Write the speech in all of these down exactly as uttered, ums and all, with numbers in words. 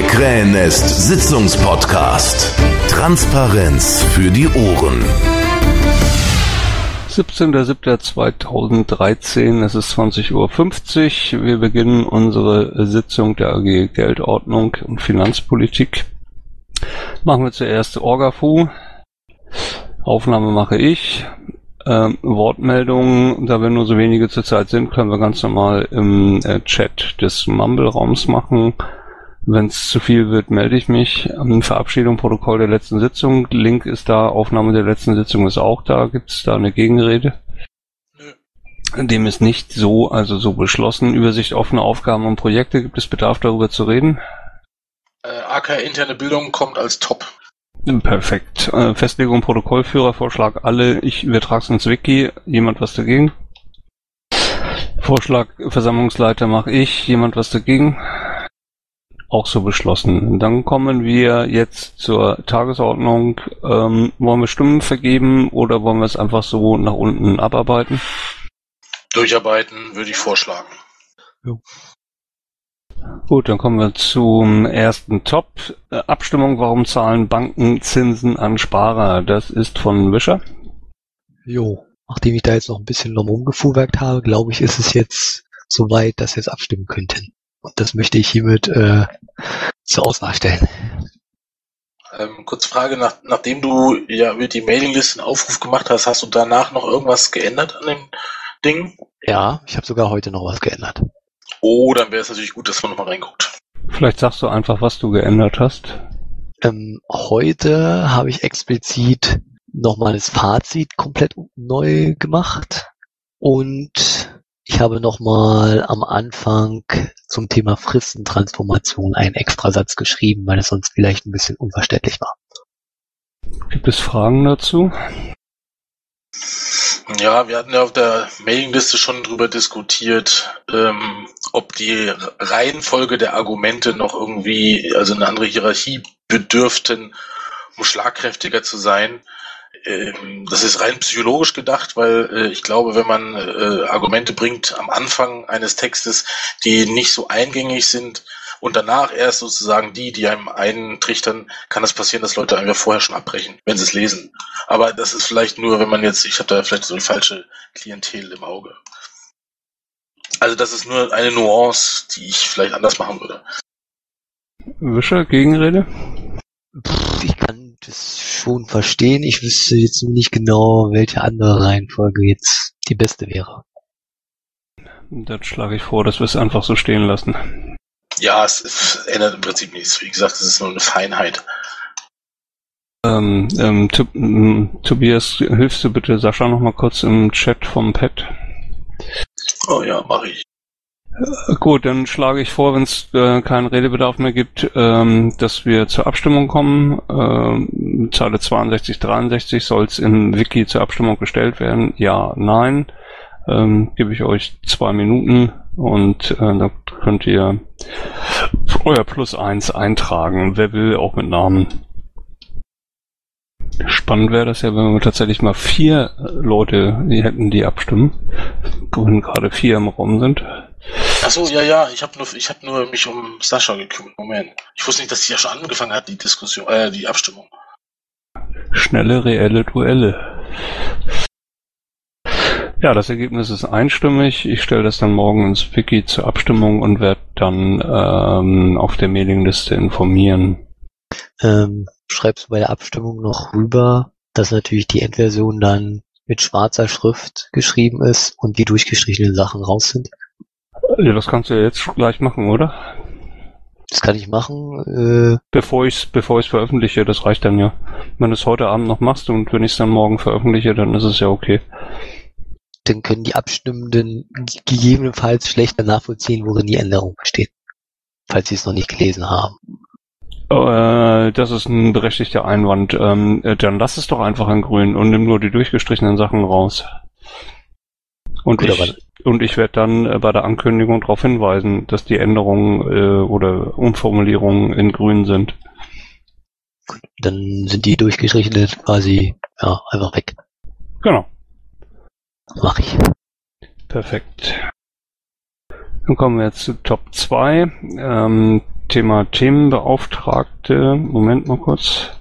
Krähennest Sitzungspodcast. Transparenz für die Ohren. siebzehnter siebter zweitausenddreizehn, es ist zwanzig Uhr fünfzig. Wir beginnen unsere Sitzung der A G Geldordnung und Finanzpolitik. Machen wir zuerst Orgafu. Aufnahme mache ich. Ähm, Wortmeldungen, da wir nur so wenige zurzeit sind, können wir ganz normal im äh, Chat des Mumble-Raums machen. Wenn es zu viel wird, melde ich mich. Ähm, Verabschiedung, Protokoll der letzten Sitzung. Link ist da, Aufnahme der letzten Sitzung ist auch da. Gibt es da eine Gegenrede? Nö. Dem ist nicht so, also so beschlossen. Übersicht offene Aufgaben und Projekte. Gibt es Bedarf, darüber zu reden? Äh, A K interne Bildung kommt als Top. Perfekt. Äh, Festlegung, Protokollführer, Vorschlag alle. Ich übertrage es ins Wiki. Jemand was dagegen? Vorschlag Versammlungsleiter mache ich. Jemand was dagegen? Auch so beschlossen. Dann kommen wir jetzt zur Tagesordnung. Ähm, wollen wir Stimmen vergeben oder wollen wir es einfach so nach unten abarbeiten? Durcharbeiten würde ich vorschlagen. Jo. Gut, dann kommen wir zum ersten Top. Äh, Abstimmung, warum zahlen Banken Zinsen an Sparer? Das ist von Wischer. Jo, nachdem ich da jetzt noch ein bisschen drum rumgefuhrwerkt habe, glaube ich, ist es jetzt soweit, dass wir jetzt abstimmen könnten. Und das möchte ich hiermit äh, zur Auswahl stellen. Ähm, kurze Frage, nach, nachdem du ja mit die Mailingliste einen Aufruf gemacht hast, hast du danach noch irgendwas geändert an dem Ding? Ja, ich habe sogar heute noch was geändert. Oh, dann wäre es natürlich gut, dass man nochmal reinguckt. Vielleicht sagst du einfach, was du geändert hast. Ähm, heute habe ich explizit nochmal das Fazit komplett neu gemacht und ich habe nochmal am Anfang zum Thema Fristentransformation einen Extrasatz geschrieben, weil es sonst vielleicht ein bisschen unverständlich war. Gibt es Fragen dazu? Ja, wir hatten ja auf der Mailingliste schon drüber diskutiert, ähm, ob die Reihenfolge der Argumente noch irgendwie, also eine andere Hierarchie bedürften, um schlagkräftiger zu sein. Ähm, das ist rein psychologisch gedacht, weil äh, ich glaube, wenn man äh, Argumente bringt am Anfang eines Textes, die nicht so eingängig sind und danach erst sozusagen die, die einem eintrichtern, kann es passieren, dass Leute einfach vorher schon abbrechen, wenn sie es lesen. Aber das ist vielleicht nur, wenn man jetzt, ich habe da vielleicht so eine falsche Klientel im Auge. Also das ist nur eine Nuance, die ich vielleicht anders machen würde. Wischer, Gegenrede? Pff, ich kann das schon verstehen. Ich wüsste jetzt nicht genau, welche andere Reihenfolge jetzt die beste wäre. Dann schlage ich vor, dass wir es einfach so stehen lassen. Ja, es, es ändert im Prinzip nichts. Wie gesagt, es ist nur eine Feinheit. Ähm, ähm, Tob- ähm, Tobias, hilfst du bitte Sascha noch mal kurz im Chat vom Pad? Oh ja, mache ich. Äh, gut, dann schlage ich vor, wenn es äh, keinen Redebedarf mehr gibt, ähm, dass wir zur Abstimmung kommen. Ähm, Zeile zweiundsechzig, dreiundsechzig soll es im Wiki zur Abstimmung gestellt werden. Ja, nein. Ähm, gebe ich euch zwei Minuten und äh, dann könnt ihr euer Plus eins eintragen. Wer will, auch mit Namen. Spannend wäre das ja, wenn wir tatsächlich mal vier Leute die hätten, die abstimmen. Wenn gerade vier im Raum sind. Achso, ja, ja, ich habe nur, ich habe nur mich um Sascha gekümmert. Moment. Ich wusste nicht, dass sie ja schon angefangen hat, die Diskussion, äh, die Abstimmung. Schnelle, reelle Duelle. Ja, das Ergebnis ist einstimmig. Ich stelle das dann morgen ins Wiki zur Abstimmung und werde dann ähm, auf der Mailingliste informieren. Ähm, schreibst du bei der Abstimmung noch rüber, dass natürlich die Endversion dann mit schwarzer Schrift geschrieben ist und die durchgestrichenen Sachen raus sind? Ja, das kannst du ja jetzt gleich machen, oder? Das kann ich machen. Äh, bevor ich es bevor ich's veröffentliche, das reicht dann ja. Wenn du es heute Abend noch machst und wenn ich es dann morgen veröffentliche, dann ist es ja okay. Dann können die Abstimmenden gegebenenfalls schlechter nachvollziehen, worin die Änderung besteht, falls sie es noch nicht gelesen haben. Äh, das ist ein berechtigter Einwand. Ähm, dann lass es doch einfach in grün und nimm nur die durchgestrichenen Sachen raus. Und Gut, ich, und ich werde dann äh, bei der Ankündigung darauf hinweisen, dass die Änderungen äh, oder Umformulierungen in grün sind. Dann sind die durchgestrichenen quasi ja einfach weg. Genau. Mach ich. Perfekt. Dann kommen wir jetzt zu Top zwei. Ähm, Thema Themenbeauftragte. Moment mal kurz.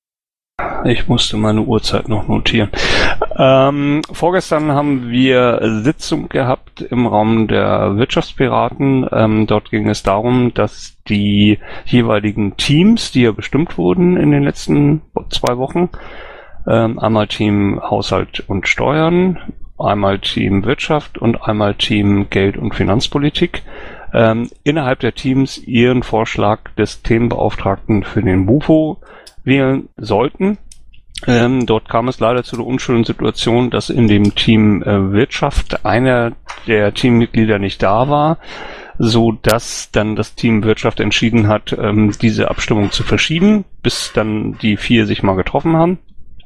Ich musste meine Uhrzeit noch notieren. Ähm, vorgestern haben wir Sitzung gehabt im Raum der Wirtschaftspiraten. Ähm, dort ging es darum, dass die jeweiligen Teams, die ja bestimmt wurden in den letzten zwei Wochen, ähm, einmal Team Haushalt und Steuern, einmal Team Wirtschaft und einmal Team Geld- und Finanzpolitik, ähm, innerhalb der Teams ihren Vorschlag des Themenbeauftragten für den Bufo wählen sollten. Ähm, dort kam es leider zu der unschönen Situation, dass in dem Team äh, Wirtschaft einer der Teammitglieder nicht da war, so dass dann das Team Wirtschaft entschieden hat, ähm, diese Abstimmung zu verschieben, bis dann die vier sich mal getroffen haben.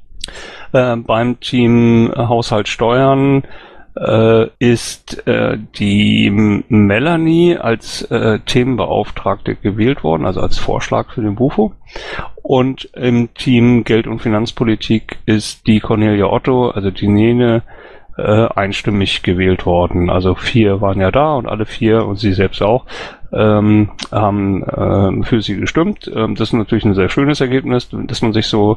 Äh, beim Team Haushalt Steuern äh, ist äh, die Melanie als äh, Themenbeauftragte gewählt worden, also als Vorschlag für den Bufo. Und im Team Geld- und Finanzpolitik ist die Cornelia Otto, also die Nene, äh, einstimmig gewählt worden. Also vier waren ja da und alle vier und sie selbst auch ähm, haben äh, für sie gestimmt. Ähm, das ist natürlich ein sehr schönes Ergebnis, dass man sich so,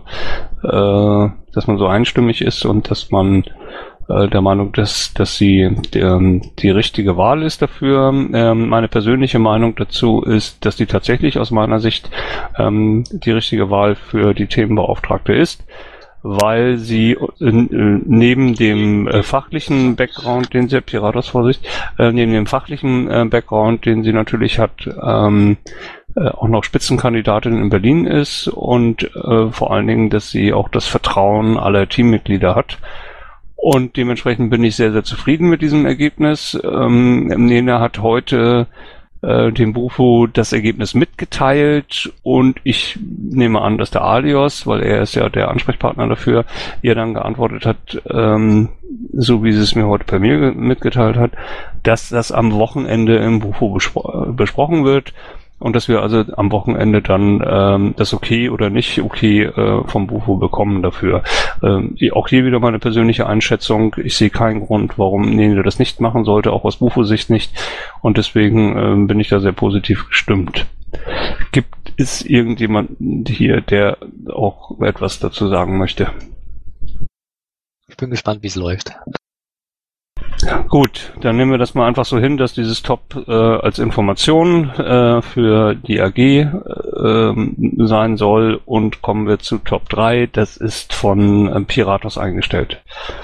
äh, dass man so einstimmig ist und dass man äh, der Meinung, dass dass sie die, die richtige Wahl ist dafür. Ähm, meine persönliche Meinung dazu ist, dass die tatsächlich aus meiner Sicht ähm, die richtige Wahl für die Themenbeauftragte ist, weil sie äh, neben dem äh, fachlichen Background, den sie, Piratos Vorsicht, äh, neben dem fachlichen äh, Background, den sie natürlich hat, ähm, äh, auch noch Spitzenkandidatin in Berlin ist und äh, vor allen Dingen, dass sie auch das Vertrauen aller Teammitglieder hat. Und dementsprechend bin ich sehr, sehr zufrieden mit diesem Ergebnis. Ähm, Nena hat heute äh, dem Bufo das Ergebnis mitgeteilt und ich nehme an, dass der Alios, weil er ist ja der Ansprechpartner dafür, ihr dann geantwortet hat, ähm, so wie sie es mir heute per Mail mitgeteilt hat, dass das am Wochenende im Bufo bespro- besprochen wird. Und dass wir also am Wochenende dann ähm, das Okay oder nicht Okay äh, vom Bufo bekommen dafür. Ähm, auch hier wieder meine persönliche Einschätzung. Ich sehe keinen Grund, warum Nene das nicht machen sollte, auch aus Bufo-Sicht nicht. Und deswegen ähm, bin ich da sehr positiv gestimmt. Gibt es irgendjemanden hier, der auch etwas dazu sagen möchte? Ich bin gespannt, wie es läuft. Gut, dann nehmen wir das mal einfach so hin, dass dieses Top äh, als Information äh, für die A G äh, sein soll und kommen wir zu Top drei. Das ist von äh, Piratos eingestellt.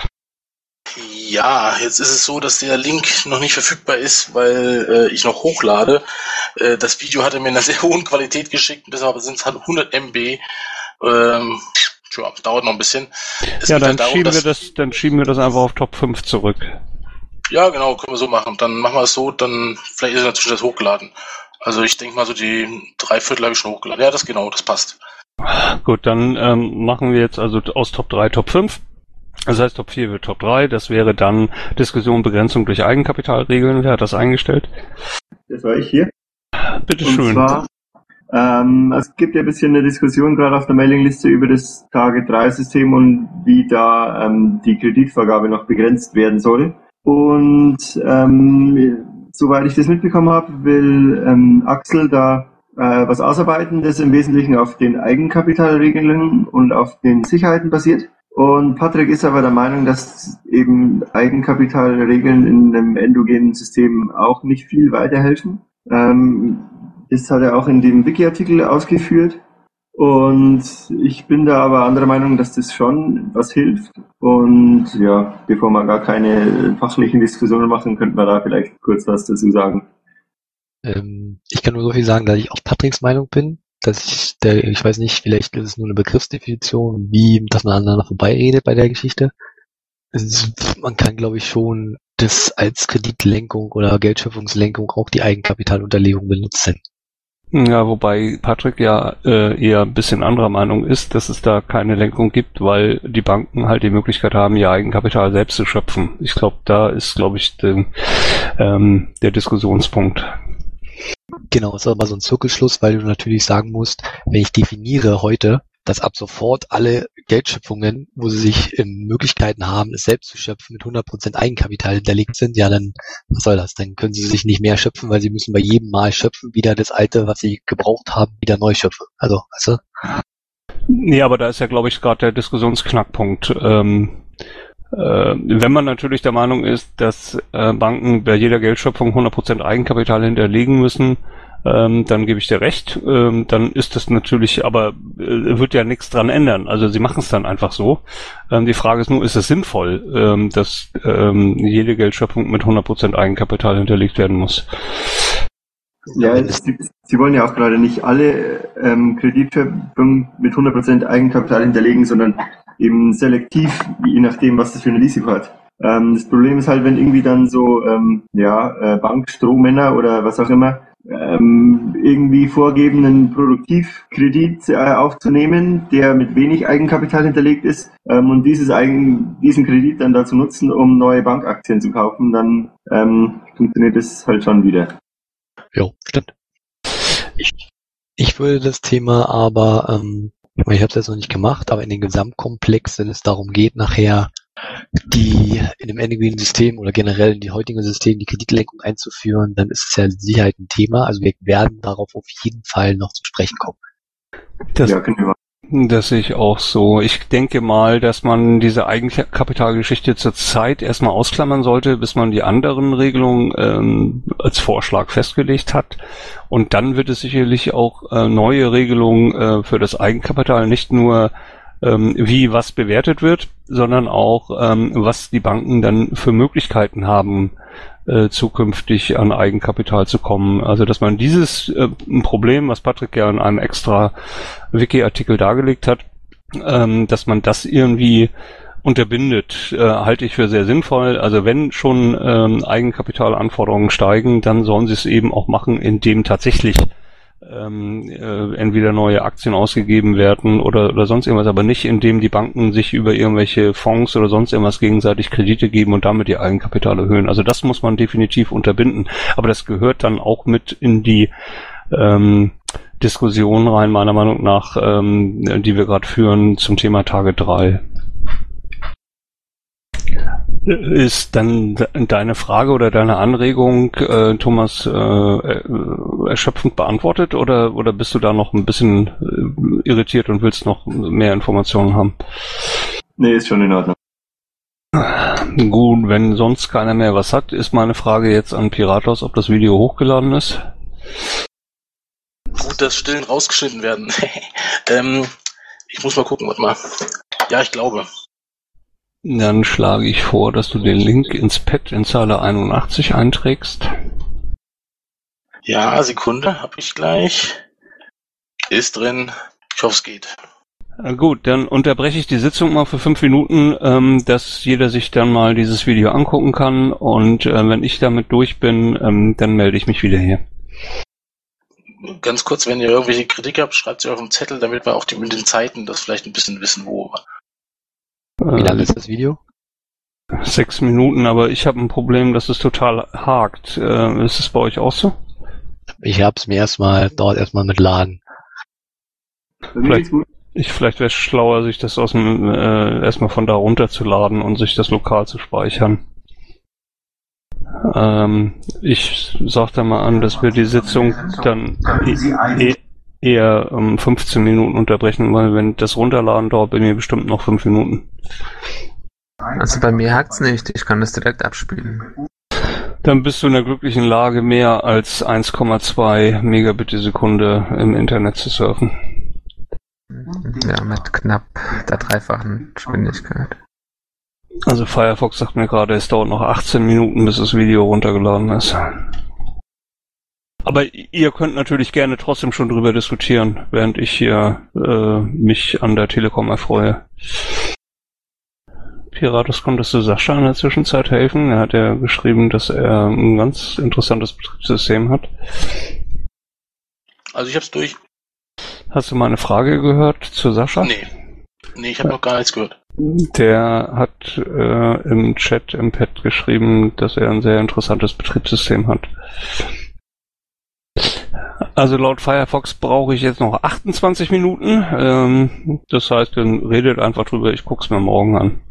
Ja, jetzt ist es so, dass der Link noch nicht verfügbar ist, weil äh, ich noch hochlade. Äh, das Video hat er mir in einer sehr hohen Qualität geschickt, deshalb sind es halt hundert Megabyte. Ähm, tja, dauert noch ein bisschen. Es ja, dann halt darum, schieben wir das, dann schieben wir das einfach auf Top fünf zurück. Ja, genau, können wir so machen. Dann machen wir es so, dann vielleicht ist es natürlich das hochgeladen. Also ich denke mal so die drei Viertel habe ich schon hochgeladen. Ja, das genau, das passt. Gut, dann ähm, machen wir jetzt also aus Top drei Top fünf. Das heißt, Top vier wird Top drei. Das wäre dann Diskussion Begrenzung durch Eigenkapitalregeln. Wer hat das eingestellt? Das war ich hier. Bitte Und schön. zwar, ähm, es gibt ja ein bisschen eine Diskussion gerade auf der Mailingliste über das Tage drei System und wie da ähm, die Kreditvergabe noch begrenzt werden soll. Und ähm, soweit ich das mitbekommen habe, will ähm, Axel da äh, was ausarbeiten, das im Wesentlichen auf den Eigenkapitalregeln und auf den Sicherheiten basiert. Und Patrick ist aber der Meinung, dass eben Eigenkapitalregeln in einem endogenen System auch nicht viel weiterhelfen. Ähm, das hat er auch in dem Wiki-Artikel ausgeführt. Und ich bin da aber anderer Meinung, dass das schon was hilft. Und ja, bevor wir gar keine fachlichen Diskussionen machen, könnten wir da vielleicht kurz was dazu sagen. Ähm, ich kann nur so viel sagen, dass ich auch Patricks Meinung bin, dass ich, der, ich weiß nicht, vielleicht ist es nur eine Begriffsdefinition, wie, dass man aneinander vorbeiredet bei der Geschichte. Ist, man kann, glaube ich, schon das als Kreditlenkung oder Geldschöpfungslenkung auch die Eigenkapitalunterlegung benutzen. Ja, wobei Patrick ja äh, eher ein bisschen anderer Meinung ist, dass es da keine Lenkung gibt, weil die Banken halt die Möglichkeit haben, ihr Eigenkapital selbst zu schöpfen. Ich glaube, da ist, glaube ich, de, ähm, der Diskussionspunkt. Genau, ist aber so ein Zirkelschluss, weil du natürlich sagen musst, wenn ich definiere heute, dass ab sofort alle Geldschöpfungen, wo sie sich ähm, Möglichkeiten haben, es selbst zu schöpfen, mit hundert Prozent Eigenkapital hinterlegt sind, ja dann, was soll das? Dann können sie sich nicht mehr schöpfen, weil sie müssen bei jedem Mal schöpfen, wieder das Alte, was sie gebraucht haben, wieder neu schöpfen. Also, weißt du? Nee, aber da ist ja, glaube ich, gerade der Diskussionsknackpunkt. Ähm, äh, wenn man natürlich der Meinung ist, dass äh, Banken bei jeder Geldschöpfung hundert Prozent Eigenkapital hinterlegen müssen, ähm, dann gebe ich dir recht. Ähm, dann ist das natürlich, aber äh, wird ja nichts dran ändern. Also sie machen es dann einfach so. Ähm, die Frage ist nur, ist es sinnvoll, ähm, dass ähm, jede Geldschöpfung mit hundert Prozent Eigenkapital hinterlegt werden muss? Ja, Sie, Sie wollen ja auch gerade nicht alle ähm, Kreditschöpfungen mit hundert Prozent Eigenkapital hinterlegen, sondern eben selektiv, je nachdem, was das für ein Risiko hat. Ähm, das Problem ist halt, wenn irgendwie dann so ähm, ja, äh, Bankstrohmänner oder was auch immer ähm, irgendwie vorgeben, einen Produktivkredit äh, aufzunehmen, der mit wenig Eigenkapital hinterlegt ist, ähm, und dieses Eigen, diesen Kredit dann dazu nutzen, um neue Bankaktien zu kaufen, dann ähm, funktioniert das halt schon wieder. Jo, stimmt. Ich, ich würde das Thema aber, ähm, ich meine, ich habe es jetzt noch nicht gemacht, aber in den Gesamtkomplex, wenn es darum geht, nachher die in dem endigen System oder generell in die heutigen Systeme die Kreditlenkung einzuführen, dann ist es ja mit Sicherheit ein Thema. Also wir werden darauf auf jeden Fall noch zu sprechen kommen. Das, ja, können wir. Das sehe ich auch so. Ich denke mal, dass man diese Eigenkapitalgeschichte zurzeit erstmal ausklammern sollte, bis man die anderen Regelungen ähm, als Vorschlag festgelegt hat. Und dann wird es sicherlich auch äh, neue Regelungen äh, für das Eigenkapital, nicht nur ähm, wie was bewertet wird, sondern auch ähm, was die Banken dann für Möglichkeiten haben, äh, zukünftig an Eigenkapital zu kommen. Also dass man dieses äh, Problem, was Patrick ja in einem extra Wiki-Artikel dargelegt hat, ähm, dass man das irgendwie unterbindet, äh, halte ich für sehr sinnvoll. Also wenn schon ähm, Eigenkapitalanforderungen steigen, dann sollen sie es eben auch machen, indem tatsächlich ähm, äh, entweder neue Aktien ausgegeben werden oder, oder sonst irgendwas, aber nicht indem die Banken sich über irgendwelche Fonds oder sonst irgendwas gegenseitig Kredite geben und damit ihr Eigenkapital erhöhen. Also das muss man definitiv unterbinden. Aber das gehört dann auch mit in die ähm, Diskussion rein, meiner Meinung nach, ähm, die wir gerade führen zum Thema Tage drei. Ist dann deine Frage oder deine Anregung, äh, Thomas, äh, erschöpfend beantwortet oder, oder bist du da noch ein bisschen äh, irritiert und willst noch mehr Informationen haben? Nee, ist schon in Ordnung. Gut, wenn sonst keiner mehr was hat, ist meine Frage jetzt an Piratos, ob das Video hochgeladen ist. Gut, dass Stillen rausgeschnitten werden. ähm, ich muss mal gucken, warte mal. Ja, ich glaube. Dann schlage ich vor, dass du den Link ins Pad in Zeile einundachtzig einträgst. Ja, Sekunde, hab ich gleich. Ist drin. Ich hoffe, es geht. Gut, dann unterbreche ich die Sitzung mal für fünf Minuten, ähm, dass jeder sich dann mal dieses Video angucken kann und äh, wenn ich damit durch bin, ähm, dann melde ich mich wieder hier. Ganz kurz, wenn ihr irgendwelche Kritik habt, schreibt sie auf den Zettel, damit wir auch die, mit den Zeiten das vielleicht ein bisschen wissen, wo. Wie lange ist das Video? Sechs Minuten, aber ich habe ein Problem, dass es total hakt. Äh, ist es bei euch auch so? Ich hab's mir erstmal, dauert erstmal mit Laden. Vielleicht, ich, vielleicht wäre es schlauer, sich das aus dem äh, erstmal von da runterzuladen und sich das lokal zu speichern. Ähm, ich sag da mal an, dass wir die Sitzung dann e- e- eher um fünfzehn Minuten unterbrechen, weil wenn das Runterladen dauert bei mir bestimmt noch fünf Minuten. Also bei mir hakt's nicht, ich kann das direkt abspielen. Dann bist du in der glücklichen Lage, mehr als eins Komma zwei Megabit die Sekunde im Internet zu surfen. Ja, mit knapp der dreifachen Geschwindigkeit. Also Firefox sagt mir gerade, es dauert noch achtzehn Minuten, bis das Video runtergeladen ist. Aber ihr könnt natürlich gerne trotzdem schon drüber diskutieren, während ich hier äh, mich an der Telekom erfreue. Piratus, konntest du Sascha in der Zwischenzeit helfen? Er hat ja geschrieben, dass er ein ganz interessantes Betriebssystem hat. Also ich hab's durch. Hast du meine Frage gehört zu Sascha? Nee. Nee, ich habe noch gar nichts gehört. Der hat äh, im Chat im Pad geschrieben, dass er ein sehr interessantes Betriebssystem hat. Also laut Firefox brauche ich jetzt noch achtundzwanzig Minuten. Ähm, das heißt, dann redet einfach drüber, ich guck's mir morgen an.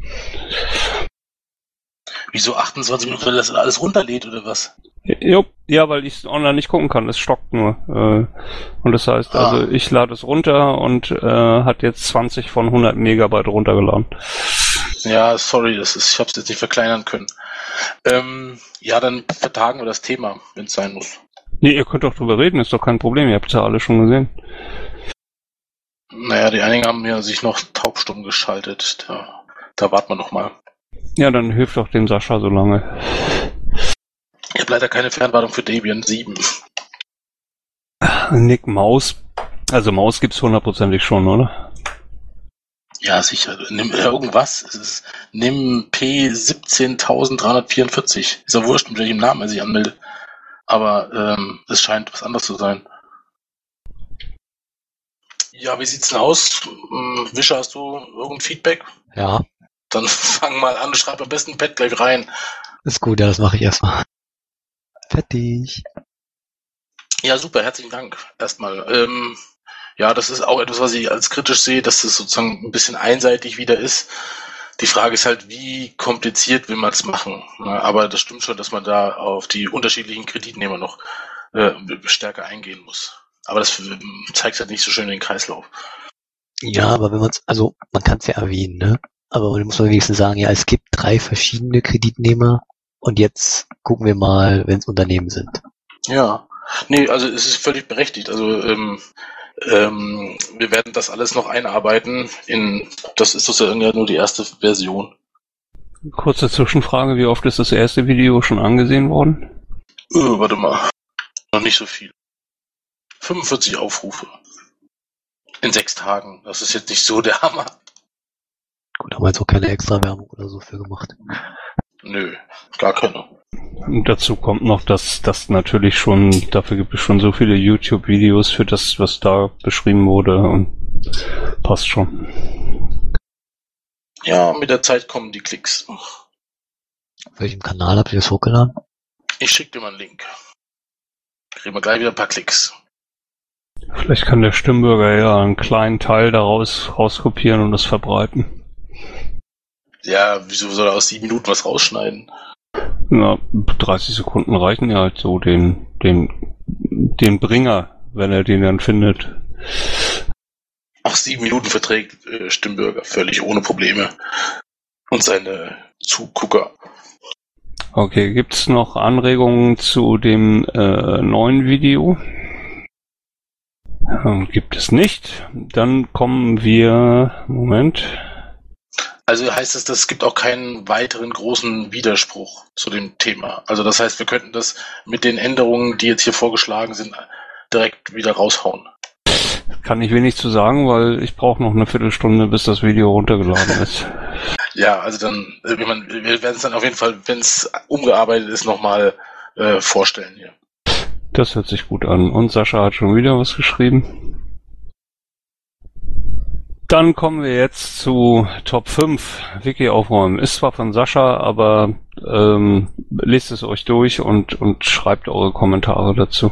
Wieso achtundzwanzig Minuten, weil das alles runterlädt oder was? Jo, ja, weil ich es online nicht gucken kann, es stockt nur. Äh, und das heißt, ah. also ich lade es runter und äh, hat jetzt zwanzig von hundert Megabyte runtergeladen. Ja, sorry, das ist, ich habe es jetzt nicht verkleinern können. Ähm, ja, dann vertagen wir das Thema, wenn es sein muss. Nee, ihr könnt doch drüber reden, ist doch kein Problem, ihr habt es ja alle schon gesehen. Naja, die einigen haben ja sich noch taubstumm geschaltet, da, da warten wir noch mal. Ja, dann hilft doch dem Sascha so lange. Ich habe leider keine Fernwartung für Debian sieben. Nick, Maus. Also Maus gibt's hundertprozentig schon, oder? Ja, sicher. Nimm irgendwas. Es ist nimm P siebzehntausenddreihundertvierundvierzig. Ist ja wurscht, mit welchem Namen er sich anmeldet. Aber ähm, es scheint was anderes zu sein. Ja, wie sieht's denn aus? Wischer, hast du irgendein Feedback? Ja. Dann fang mal an, schreib am besten Pad gleich rein. Ist gut, ja, das mache ich erstmal. Fertig. Ja, super, herzlichen Dank erstmal. Ähm, ja, das ist auch etwas, was ich als kritisch sehe, dass das sozusagen ein bisschen einseitig wieder ist. Die Frage ist halt, wie kompliziert will man es machen? Aber das stimmt schon, dass man da auf die unterschiedlichen Kreditnehmer noch äh, stärker eingehen muss. Aber das zeigt halt nicht so schön den Kreislauf. Ja, aber wenn man es, also man kann es ja erwähnen, ne? Aber man muss man wenigstens sagen, ja, es gibt drei verschiedene Kreditnehmer und jetzt gucken wir mal, wenn es Unternehmen sind. Ja, nee, also es ist völlig berechtigt. Also ähm, ähm, wir werden das alles noch einarbeiten in, das ist sozusagen ja nur die erste Version. Kurze Zwischenfrage, wie oft ist das erste Video schon angesehen worden? Äh, warte mal, noch nicht so viel. fünfundvierzig Aufrufe. In sechs Tagen, das ist jetzt nicht so der Hammer. Gut, haben wir jetzt auch keine extra Werbung oder so für gemacht. Nö, gar keine. Und dazu kommt noch, dass das natürlich schon, dafür gibt es schon so viele YouTube-Videos für das, was da beschrieben wurde und passt schon. Ja, mit der Zeit kommen die Klicks. Auf welchem Kanal habt ihr das hochgeladen? Ich schicke dir mal einen Link. Kriegen wir gleich wieder ein paar Klicks. Vielleicht kann der Stimmbürger ja einen kleinen Teil daraus rauskopieren und das verbreiten. Ja, wieso soll er aus sieben Minuten was rausschneiden? Na, dreißig Sekunden reichen ja halt so den, den, den Bringer, wenn er den dann findet. Ach, sieben Minuten verträgt äh, Stimmbürger völlig ohne Probleme. Und seine Zugucker. Okay, gibt's noch Anregungen zu dem äh, neuen Video? Ähm, gibt es nicht. Dann kommen wir... Moment... Also heißt es, es gibt auch keinen weiteren großen Widerspruch zu dem Thema. Also das heißt, wir könnten das mit den Änderungen, die jetzt hier vorgeschlagen sind, direkt wieder raushauen. Kann ich wenig zu sagen, weil ich brauche noch eine Viertelstunde, bis das Video runtergeladen ist. Ja, also dann, wir werden es dann auf jeden Fall, wenn es umgearbeitet ist, nochmal äh, vorstellen hier. Das hört sich gut an. Und Sascha hat schon wieder was geschrieben. Dann kommen wir jetzt zu Top fünf. Wiki aufräumen. Ist zwar von Sascha, aber ähm, lest es euch durch und, und schreibt eure Kommentare dazu.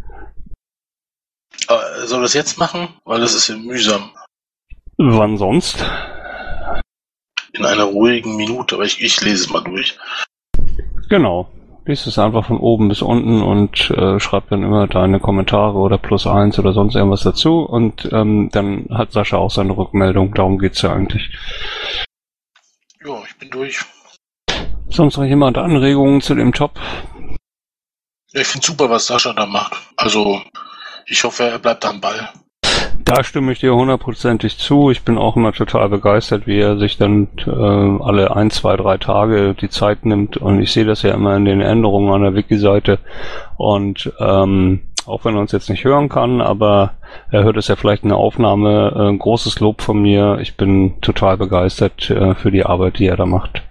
Aber soll das jetzt machen? Weil das ist ja mühsam. Wann sonst? In einer ruhigen Minute, aber ich, ich lese es mal durch. Genau. Lies es einfach von oben bis unten und äh, schreib dann immer deine Kommentare oder plus eins oder sonst irgendwas dazu und ähm, dann hat Sascha auch seine Rückmeldung. Darum geht's ja eigentlich. Ja, ich bin durch. Sonst noch jemand Anregungen zu dem Top? Ja, ich finde super, was Sascha da macht. Also, ich hoffe, er bleibt am Ball. Da stimme ich dir hundertprozentig zu. Ich bin auch immer total begeistert, wie er sich dann äh, alle ein, zwei, drei Tage die Zeit nimmt. Und ich sehe das ja immer in den Änderungen an der Wiki-Seite. Und ähm, auch wenn er uns jetzt nicht hören kann, aber er hört es ja vielleicht in der Aufnahme. Äh, großes Lob von mir. Ich bin total begeistert äh, für die Arbeit, die er da macht.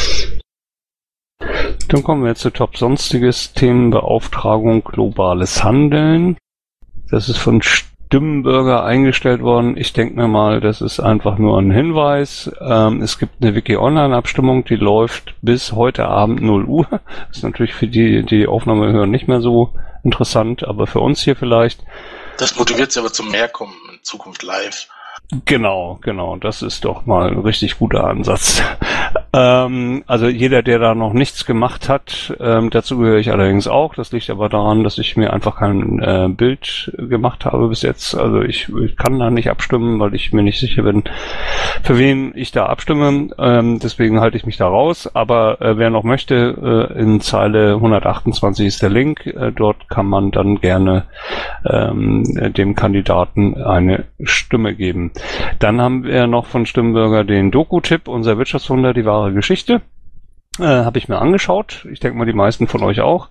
Dann kommen wir jetzt zu Top Sonstiges. Themenbeauftragung globales Handeln. Das ist von Stimmbürger eingestellt worden. Ich denke mir mal, das ist einfach nur ein Hinweis. Ähm, es gibt eine Wiki-Online-Abstimmung, die läuft bis heute Abend null Uhr. Das ist natürlich für die, die die Aufnahme hören, nicht mehr so interessant, aber für uns hier vielleicht. Das motiviert sie aber zum Mehrkommen in Zukunft live. Genau, genau, das ist doch mal ein richtig guter Ansatz. ähm, also jeder, der da noch nichts gemacht hat, ähm, dazu gehöre ich allerdings auch. Das liegt aber daran, dass ich mir einfach kein äh, Bild gemacht habe bis jetzt. Also ich, ich kann da nicht abstimmen, weil ich mir nicht sicher bin, für wen ich da abstimme. Ähm, deswegen halte ich mich da raus. Aber äh, wer noch möchte, äh, in Zeile hundertachtundzwanzig ist der Link. Äh, dort kann man dann gerne ähm, dem Kandidaten eine Stimme geben. Dann haben wir noch von Stimmbürger den Doku-Tipp, unser Wirtschaftswunder, die wahre Geschichte. Äh, habe ich mir angeschaut. Ich denke mal, die meisten von euch auch.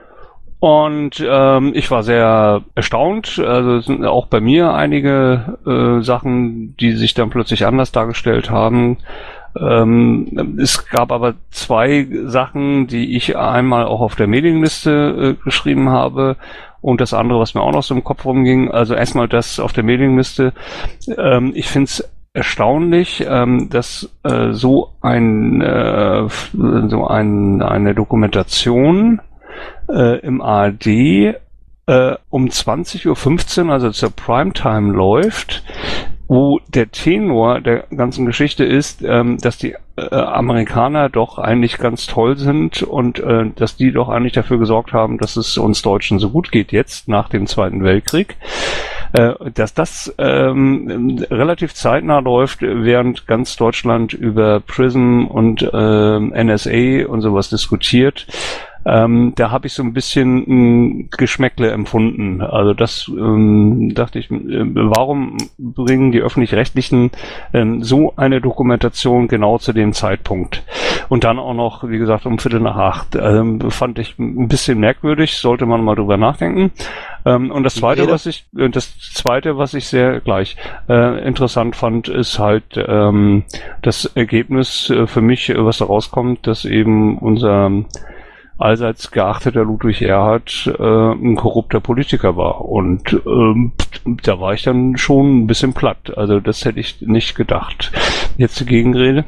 Und ähm, ich war sehr erstaunt. Also es sind auch bei mir einige äh, Sachen, die sich dann plötzlich anders dargestellt haben. Ähm, es gab aber zwei Sachen, die ich einmal auch auf der Mailingliste äh, geschrieben habe. Und das andere, was mir auch noch so im Kopf rumging, also erstmal das auf der Mailingliste. Ähm, ich finde es erstaunlich, ähm, dass äh, so ein äh, so ein, eine Dokumentation äh, im A R D äh, um zwanzig Uhr fünfzehn, also zur Primetime läuft, wo der Tenor der ganzen Geschichte ist, ähm, dass die äh, Amerikaner doch eigentlich ganz toll sind und äh, dass die doch eigentlich dafür gesorgt haben, dass es uns Deutschen so gut geht jetzt, nach dem Zweiten Weltkrieg. Äh, dass das ähm, relativ zeitnah läuft, während ganz Deutschland über PRISM und äh, N S A und sowas diskutiert. Ähm, da habe ich so ein bisschen ein Geschmäckle empfunden. Also das ähm, dachte ich, äh, warum bringen die Öffentlich-Rechtlichen ähm, so eine Dokumentation genau zu dem Zeitpunkt? Und dann auch noch, wie gesagt, um Viertel nach acht. Ähm, fand ich ein bisschen merkwürdig, sollte man mal drüber nachdenken. Ähm, und das zweite, was ich, äh, das zweite, was ich sehr gleich äh, interessant fand, ist halt ähm, das Ergebnis äh, für mich, was da rauskommt, dass eben unser allseits geachteter Ludwig Erhard äh, ein korrupter Politiker war. Und ähm, da war ich dann schon ein bisschen platt. Also das hätte ich nicht gedacht. Jetzt die Gegenrede?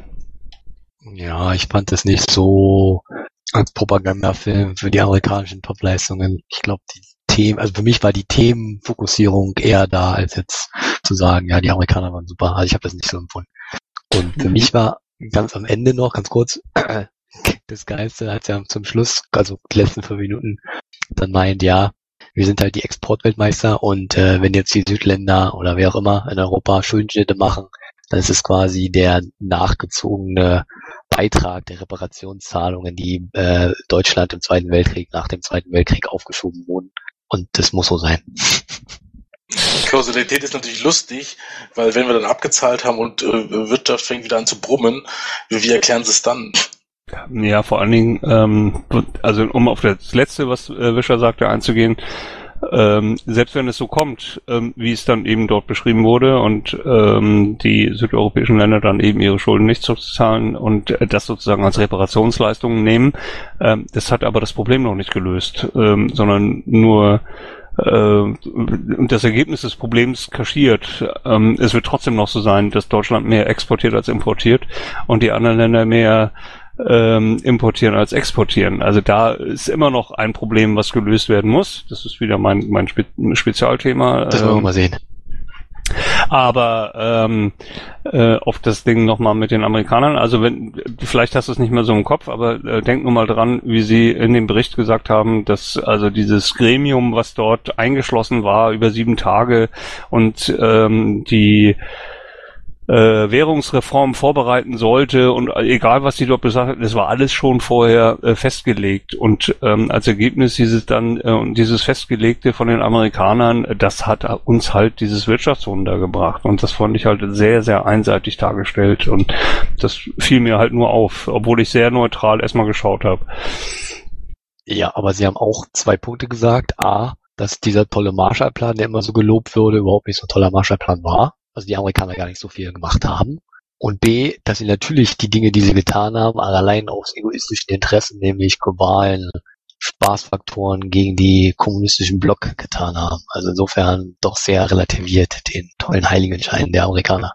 Ja, ich fand das nicht so als Propagandafilm für die amerikanischen Topleistungen. Ich glaube, die Themen, also für mich war die Themenfokussierung eher da, als jetzt zu sagen, ja, die Amerikaner waren super. Also ich habe das nicht so empfunden. Und für mhm. mich war ganz am Ende noch, ganz kurz, das Geilste, als er zum Schluss, also die letzten fünf Minuten, dann meint, ja, wir sind halt die Exportweltmeister und äh, wenn jetzt die Südländer oder wer auch immer in Europa Schuldenschnitte machen, dann ist es quasi der nachgezogene Beitrag der Reparationszahlungen, die äh, Deutschland im Zweiten Weltkrieg, nach dem Zweiten Weltkrieg aufgeschoben wurden. Und das muss so sein. Kausalität ist natürlich lustig, weil wenn wir dann abgezahlt haben und äh, Wirtschaft fängt wieder an zu brummen, wie erklären sie es dann? Ja, vor allen Dingen, ähm, also um auf das Letzte, was äh, Wischer sagte, einzugehen, ähm, selbst wenn es so kommt, ähm, wie es dann eben dort beschrieben wurde und ähm, die südeuropäischen Länder dann eben ihre Schulden nicht zurückzahlen und äh, das sozusagen als Reparationsleistungen nehmen, ähm, das hat aber das Problem noch nicht gelöst, ähm, sondern nur äh, das Ergebnis des Problems kaschiert. Ähm, es wird trotzdem noch so sein, dass Deutschland mehr exportiert als importiert und die anderen Länder mehr ähm, importieren als exportieren. Also da ist immer noch ein Problem, was gelöst werden muss. Das ist wieder mein mein Spe- Spezialthema. Das wollen wir mal sehen. Aber ähm, äh, auf das Ding nochmal mit den Amerikanern, also wenn, vielleicht hast du es nicht mehr so im Kopf, aber äh, denk nur mal dran, wie sie in dem Bericht gesagt haben, dass also dieses Gremium, was dort eingeschlossen war über sieben Tage und ähm, die Äh, Währungsreform vorbereiten sollte und egal was sie dort gesagt hat, das war alles schon vorher äh, festgelegt und ähm, als Ergebnis dieses dann äh, dieses Festgelegte von den Amerikanern, das hat uns halt dieses Wirtschaftswunder gebracht und das fand ich halt sehr, sehr einseitig dargestellt und das fiel mir halt nur auf, obwohl ich sehr neutral erstmal geschaut habe. Ja, aber sie haben auch zwei Punkte gesagt. A, dass dieser tolle Marshallplan, der immer so gelobt wurde, überhaupt nicht so ein toller Marshallplan war. Also die Amerikaner gar nicht so viel gemacht haben. Und B, dass sie natürlich die Dinge, die sie getan haben, allein aus egoistischen Interessen, nämlich globalen Spaßfaktoren gegen die kommunistischen Block getan haben. Also insofern doch sehr relativiert den tollen Heiligenschein der Amerikaner.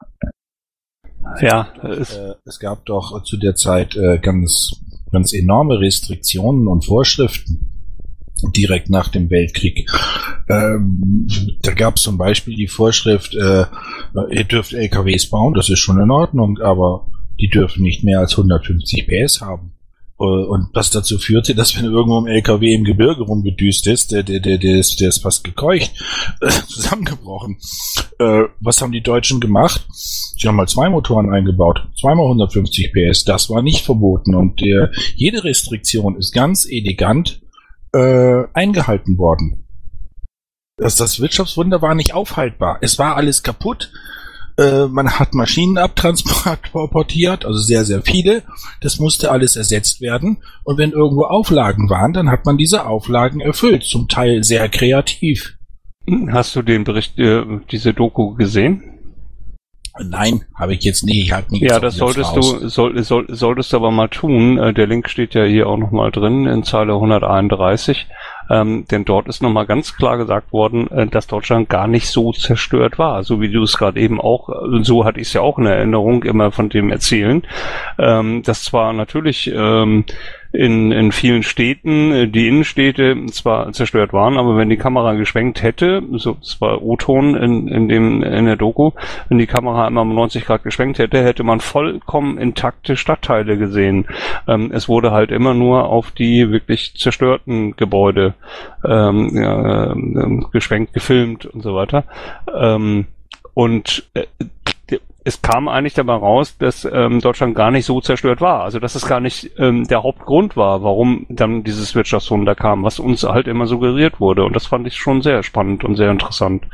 Ja, es, äh, es gab doch zu der Zeit äh, ganz, ganz enorme Restriktionen und Vorschriften. direkt nach dem Weltkrieg. Ähm, da gab es zum Beispiel die Vorschrift, äh, ihr dürft L K Ws bauen, das ist schon in Ordnung, aber die dürfen nicht mehr als hundertfünfzig P S haben. Und was dazu führte, dass wenn irgendwo ein L K W im Gebirge rumgedüst ist, der, der, der, der, ist, der ist fast gekeucht, äh, zusammengebrochen. Äh, was haben die Deutschen gemacht? Sie haben mal zwei Motoren eingebaut, zweimal hundertfünfzig P S, das war nicht verboten und äh, jede Restriktion ist ganz elegant äh, eingehalten worden. Das, das Wirtschaftswunder war nicht aufhaltbar. Es war alles kaputt. Äh, man hat Maschinen abtransportiert, also sehr, sehr viele. Das musste alles ersetzt werden. Und wenn irgendwo Auflagen waren, dann hat man diese Auflagen erfüllt. Zum Teil sehr kreativ. Hast du den Bericht, äh, diese Doku gesehen? Nein, habe ich jetzt nicht. Ich halt nicht. Ja, das solltest du, soll, soll, solltest du aber mal tun. Äh, der Link steht ja hier auch nochmal drin in Zeile hunderteinunddreißig. Ähm, denn dort ist nochmal ganz klar gesagt worden, äh, dass Deutschland gar nicht so zerstört war. So wie du es gerade eben auch, so hatte ich es ja auch in Erinnerung, immer von dem erzählen. Ähm, das zwar natürlich ähm, in, in vielen Städten, die Innenstädte zwar zerstört waren, aber wenn die Kamera geschwenkt hätte, so, das war O-Ton in, in dem, in der Doku, wenn die Kamera einmal um neunzig Grad geschwenkt hätte, hätte man vollkommen intakte Stadtteile gesehen. Ähm, es wurde halt immer nur auf die wirklich zerstörten Gebäude ähm, ja, äh, geschwenkt, gefilmt und so weiter. Ähm, und äh, es kam eigentlich dabei raus, dass ähm, Deutschland gar nicht so zerstört war. Also dass es gar nicht ähm, der Hauptgrund war, warum dann dieses Wirtschaftswunder kam, was uns halt immer suggeriert wurde. Und das fand ich schon sehr spannend und sehr interessant.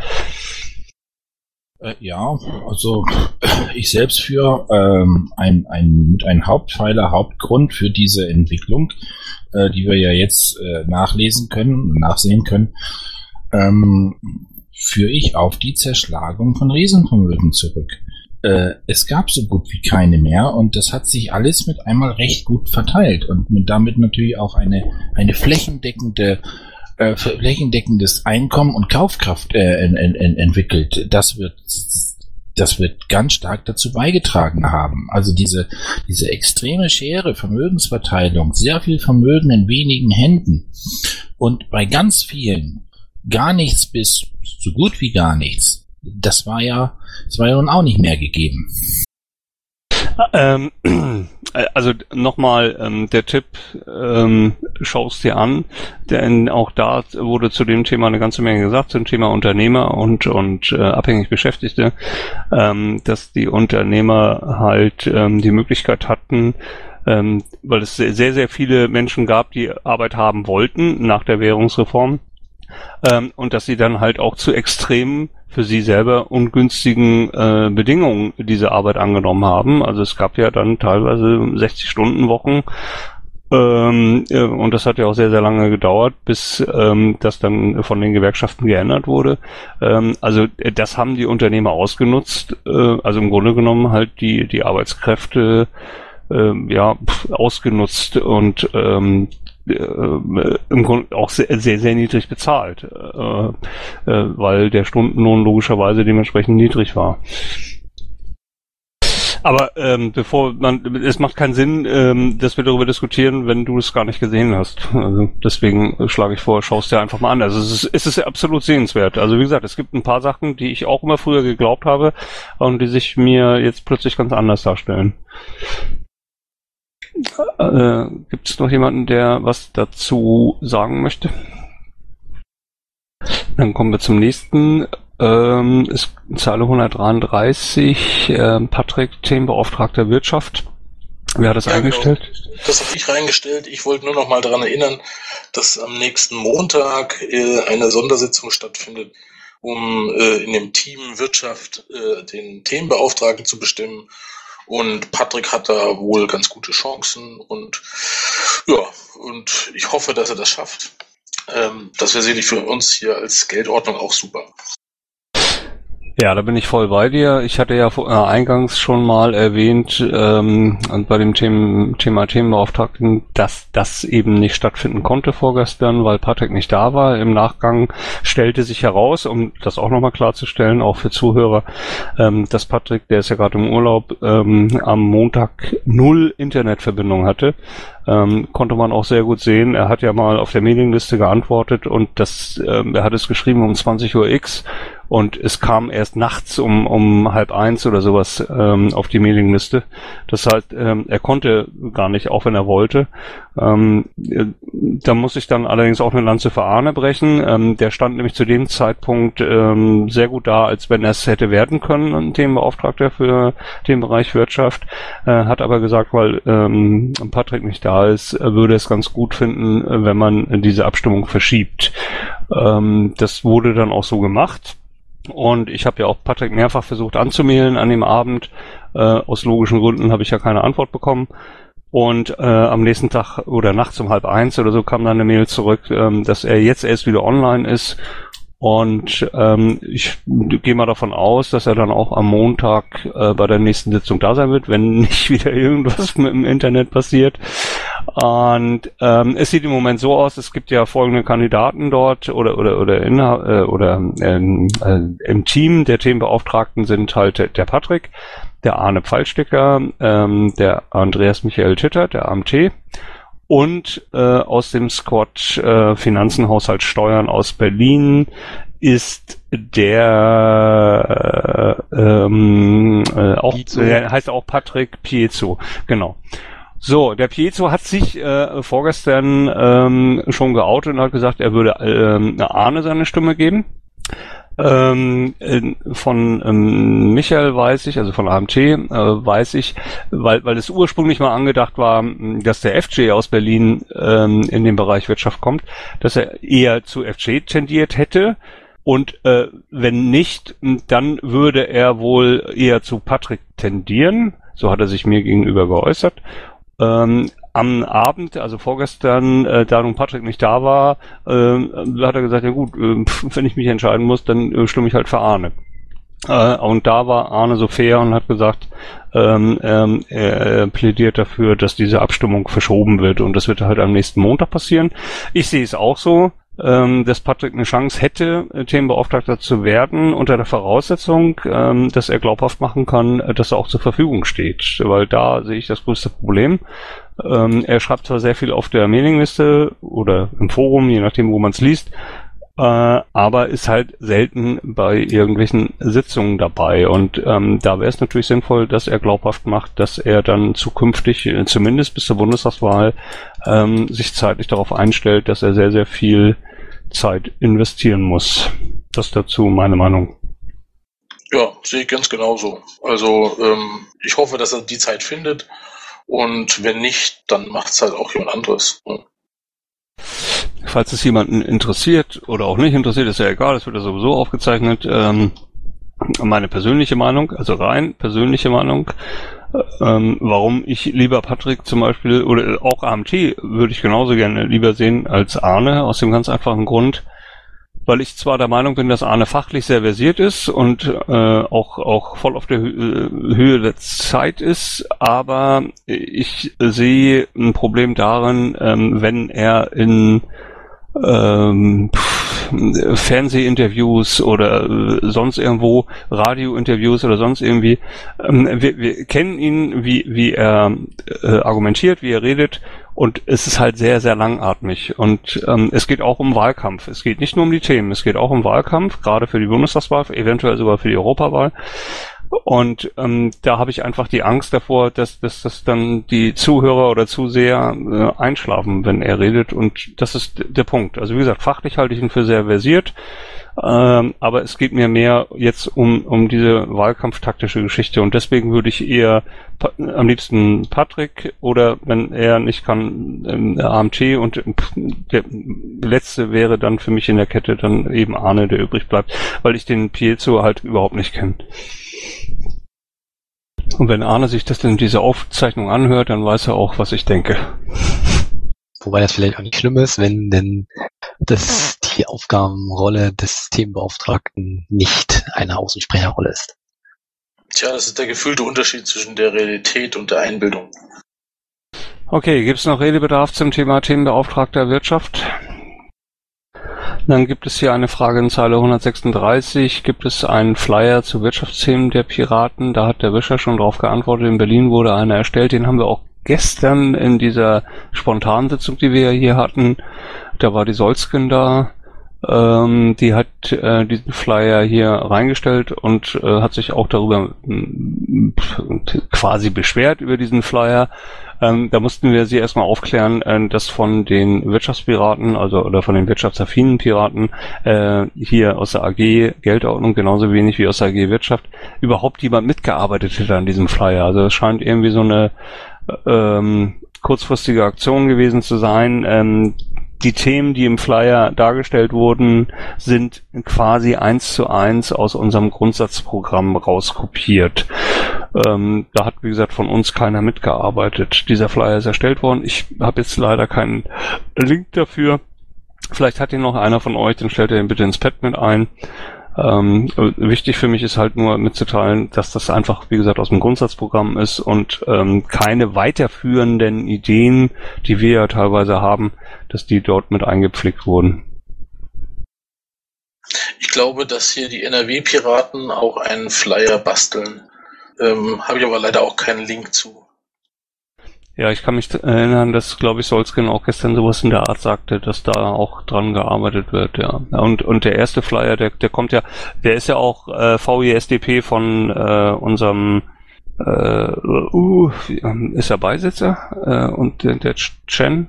Äh, ja, also ich selbst für ähm, ein, ein, mit einem Hauptpfeiler, Hauptgrund für diese Entwicklung, äh, die wir ja jetzt äh, nachlesen können, nachsehen können, ähm, führe ich auf die Zerschlagung von Riesenvermögen zurück. Äh, es gab so gut wie keine mehr und das hat sich alles mit einmal recht gut verteilt und damit natürlich auch eine, eine flächendeckende äh, flächendeckendes Einkommen und Kaufkraft äh, en, en, en, entwickelt. Das wird das wird ganz stark dazu beigetragen haben. Also diese diese extreme Schere, Vermögensverteilung, sehr viel Vermögen in wenigen Händen und bei ganz vielen gar nichts bis so gut wie gar nichts. Das war ja, das war ja nun auch nicht mehr gegeben. Ähm, also nochmal ähm, der Tipp, ähm, schau es dir an, denn auch da wurde zu dem Thema eine ganze Menge gesagt, zum Thema Unternehmer und und äh, abhängig Beschäftigte, ähm, dass die Unternehmer halt ähm, die Möglichkeit hatten, ähm, weil es sehr, sehr viele Menschen gab, die Arbeit haben wollten nach der Währungsreform, ähm, und dass sie dann halt auch zu extremen, für sie selber ungünstigen äh, Bedingungen diese Arbeit angenommen haben. Also es gab ja dann teilweise sechzig-Stunden-Wochen ähm, äh, und das hat ja auch sehr, sehr lange gedauert, bis ähm, das dann von den Gewerkschaften geändert wurde. Ähm, also äh, das haben die Unternehmer ausgenutzt, äh, also im Grunde genommen halt die, die Arbeitskräfte äh, ja ausgenutzt und ähm, im Grunde auch sehr, sehr, sehr niedrig bezahlt, äh, äh, weil der Stundenlohn logischerweise dementsprechend niedrig war. Aber ähm, bevor man, es macht keinen Sinn, ähm, dass wir darüber diskutieren, wenn du es gar nicht gesehen hast. Also deswegen schlage ich vor, schau es dir einfach mal an. Also es ist, es ist absolut sehenswert. Also wie gesagt, es gibt ein paar Sachen, die ich auch immer früher geglaubt habe und die sich mir jetzt plötzlich ganz anders darstellen. Äh, gibt es noch jemanden, der was dazu sagen möchte? Dann kommen wir zum nächsten. Ähm, ist Zeile hundertdreiunddreißig. Äh, Patrick, Themenbeauftragter Wirtschaft. Wer hat das ja, eingestellt? Genau. Das habe ich reingestellt. Ich wollte nur noch mal daran erinnern, dass am nächsten Montag äh, eine Sondersitzung stattfindet, um äh, in dem Team Wirtschaft äh, den Themenbeauftragten zu bestimmen. Und Patrick hat da wohl ganz gute Chancen und ja, und ich hoffe, dass er das schafft. Ähm, das wäre sicherlich für uns hier als Geldordnung auch super. Ja, da bin ich voll bei dir. Ich hatte ja vor, äh, eingangs schon mal erwähnt, ähm, bei dem Thema, Thema Themenbeauftragten, dass das eben nicht stattfinden konnte vorgestern, weil Patrick nicht da war. Im Nachgang stellte sich heraus, um das auch nochmal klarzustellen, auch für Zuhörer, ähm, dass Patrick, der ist ja gerade im Urlaub, ähm, am Montag null Internetverbindung hatte. Ähm, konnte man auch sehr gut sehen. Er hat ja mal auf der Mailingliste geantwortet und das, ähm, er hat es geschrieben um zwanzig Uhr X und es kam erst nachts um um halb eins oder sowas ähm, auf die Mailingliste. Das heißt, ähm, er konnte gar nicht, auch wenn er wollte. Ähm, äh, da muss ich dann allerdings auch eine Lanze für Arne brechen. Ähm, der stand nämlich zu dem Zeitpunkt ähm, sehr gut da, als wenn er es hätte werden können, ein Themenbeauftragter für den Bereich Wirtschaft. Äh, hat aber gesagt, weil ähm, Patrick nicht da ist, würde es ganz gut finden, wenn man diese Abstimmung verschiebt. Ähm, das wurde dann auch so gemacht. Und ich habe ja auch Patrick mehrfach versucht anzumailen an dem Abend. Äh, aus logischen Gründen habe ich ja keine Antwort bekommen. Und äh, am nächsten Tag oder nachts um halb eins oder so kam dann eine Mail zurück, ähm, dass er jetzt erst wieder online ist. Und ähm, ich gehe mal davon aus, dass er dann auch am Montag äh, bei der nächsten Sitzung da sein wird, wenn nicht wieder irgendwas mit dem Internet passiert. Und ähm, es sieht im Moment so aus, es gibt ja folgende Kandidaten dort oder oder oder in, äh, oder ähm, äh, im Team der Themenbeauftragten sind halt der, der Patrick, der Arne Pfeilsticker, ähm, der Andreas Michael Titter, der A M T. Und äh, aus dem Squad äh, Finanzen, Haushalt, Steuern aus Berlin ist der äh, ähm, äh, auch, der heißt auch Patrick Piezo, genau. So, der Piezo hat sich äh, vorgestern ähm, schon geoutet und hat gesagt, er würde äh, Arne seine Stimme geben. Ähm, von ähm, Michael weiß ich, also von A M T, äh, weiß ich, weil weil es ursprünglich mal angedacht war, dass der F J aus Berlin ähm, in den Bereich Wirtschaft kommt, dass er eher zu F J tendiert hätte und äh, wenn nicht, dann würde er wohl eher zu Patrick tendieren, so hat er sich mir gegenüber geäußert. Ähm, am Abend, also vorgestern, äh, da nun Patrick nicht da war, äh, hat er gesagt, ja gut, äh, wenn ich mich entscheiden muss, dann äh, stimme ich halt für Arne. Äh, und da war Arne so fair und hat gesagt, ähm, ähm, er plädiert dafür, dass diese Abstimmung verschoben wird und das wird halt am nächsten Montag passieren. Ich sehe es auch so, ähm, dass Patrick eine Chance hätte, Themenbeauftragter zu werden, unter der Voraussetzung, ähm, dass er glaubhaft machen kann, dass er auch zur Verfügung steht, weil da sehe ich das größte Problem. Ähm, er schreibt zwar sehr viel auf der Mailingliste oder im Forum, je nachdem, wo man es liest, äh, aber ist halt selten bei irgendwelchen Sitzungen dabei. Und ähm, da wäre es natürlich sinnvoll, dass er glaubhaft macht, dass er dann zukünftig, äh, zumindest bis zur Bundestagswahl, ähm, sich zeitlich darauf einstellt, dass er sehr, sehr viel Zeit investieren muss. Das dazu meine Meinung. Ja, sehe ich ganz genauso. Also ähm, ich hoffe, dass er die Zeit findet. Und wenn nicht, dann macht es halt auch jemand anderes. Ja. Falls es jemanden interessiert oder auch nicht interessiert, ist ja egal, es wird ja sowieso aufgezeichnet. Ähm, meine persönliche Meinung, also rein persönliche Meinung, ähm, warum ich lieber Patrick zum Beispiel oder auch A M T würde ich genauso gerne lieber sehen als Arne, aus dem ganz einfachen Grund, weil ich zwar der Meinung bin, dass Arne fachlich sehr versiert ist und äh, auch auch voll auf der Hö- Höhe der Zeit ist, aber ich sehe ein Problem darin, ähm, wenn er in ähm, Fernsehinterviews oder äh, sonst irgendwo Radiointerviews oder sonst irgendwie. Ähm, wir, wir kennen ihn, wie wie er äh, argumentiert, wie er redet, und es ist halt sehr, sehr langatmig. Und ähm, es geht auch um Wahlkampf. Es geht nicht nur um die Themen, es geht auch um Wahlkampf, gerade für die Bundestagswahl, eventuell sogar für die Europawahl. Und ähm, da habe ich einfach die Angst davor, dass, dass, dass dann die Zuhörer oder Zuseher äh, einschlafen, wenn er redet. Und das ist d- der Punkt. Also wie gesagt, fachlich halte ich ihn für sehr versiert. Ähm, aber es geht mir mehr jetzt um, um diese wahlkampftaktische Geschichte. Und deswegen würde ich eher pa- am liebsten Patrick oder, wenn er nicht kann, ähm, A M T. Und pff, der letzte wäre dann für mich in der Kette dann eben Arne, der übrig bleibt. Weil ich den Piezo halt überhaupt nicht kenne. Und wenn Arne sich das in dieser Aufzeichnung anhört, dann weiß er auch, was ich denke. Wobei das vielleicht auch nicht schlimm ist, wenn denn das die Aufgabenrolle des Themenbeauftragten nicht eine Außensprecherrolle ist. Tja, das ist der gefühlte Unterschied zwischen der Realität und der Einbildung. Okay, gibt es noch Redebedarf zum Thema Themenbeauftragter Wirtschaft? Dann gibt es hier eine Frage in Zeile hundertsechsunddreißig. Gibt es einen Flyer zu Wirtschaftsthemen der Piraten? Da hat der Wischer schon drauf geantwortet. In Berlin wurde einer erstellt. Den haben wir auch gestern in dieser Spontansitzung, die wir hier hatten. Da war die Solsken da. Ähm, die hat äh, diesen Flyer hier reingestellt und äh, hat sich auch darüber äh, quasi beschwert über diesen Flyer. Ähm, da mussten wir sie erstmal aufklären, äh, dass von den Wirtschaftspiraten, also oder von den wirtschaftsaffinen Piraten äh, hier aus der A G Geldordnung genauso wenig wie aus der A G Wirtschaft überhaupt jemand mitgearbeitet hätte an diesem Flyer. Also es scheint irgendwie so eine ähm, kurzfristige Aktion gewesen zu sein. Ähm, Die Themen, die im Flyer dargestellt wurden, sind quasi eins zu eins aus unserem Grundsatzprogramm rauskopiert. Ähm, da hat, wie gesagt, von uns keiner mitgearbeitet. Dieser Flyer ist erstellt worden. Ich habe jetzt leider keinen Link dafür. Vielleicht hat ihn noch einer von euch, dann stellt er ihn bitte ins Pad mit ein. Ähm, wichtig für mich ist halt nur mitzuteilen, dass das einfach, wie gesagt, aus dem Grundsatzprogramm ist und ähm, keine weiterführenden Ideen, die wir ja teilweise haben, dass die dort mit eingepflegt wurden. Ich glaube, dass hier die N R W-Piraten auch einen Flyer basteln. Ähm, habe ich aber leider auch keinen Link zu. Ja, ich kann mich erinnern, dass, glaube ich, Solsken auch gestern sowas in der Art sagte, dass da auch dran gearbeitet wird, ja. Und und der erste Flyer, der der kommt ja, der ist ja auch äh, V I S D P von äh, unserem äh, uh, ist er Beisitzer äh, und der, der Chen.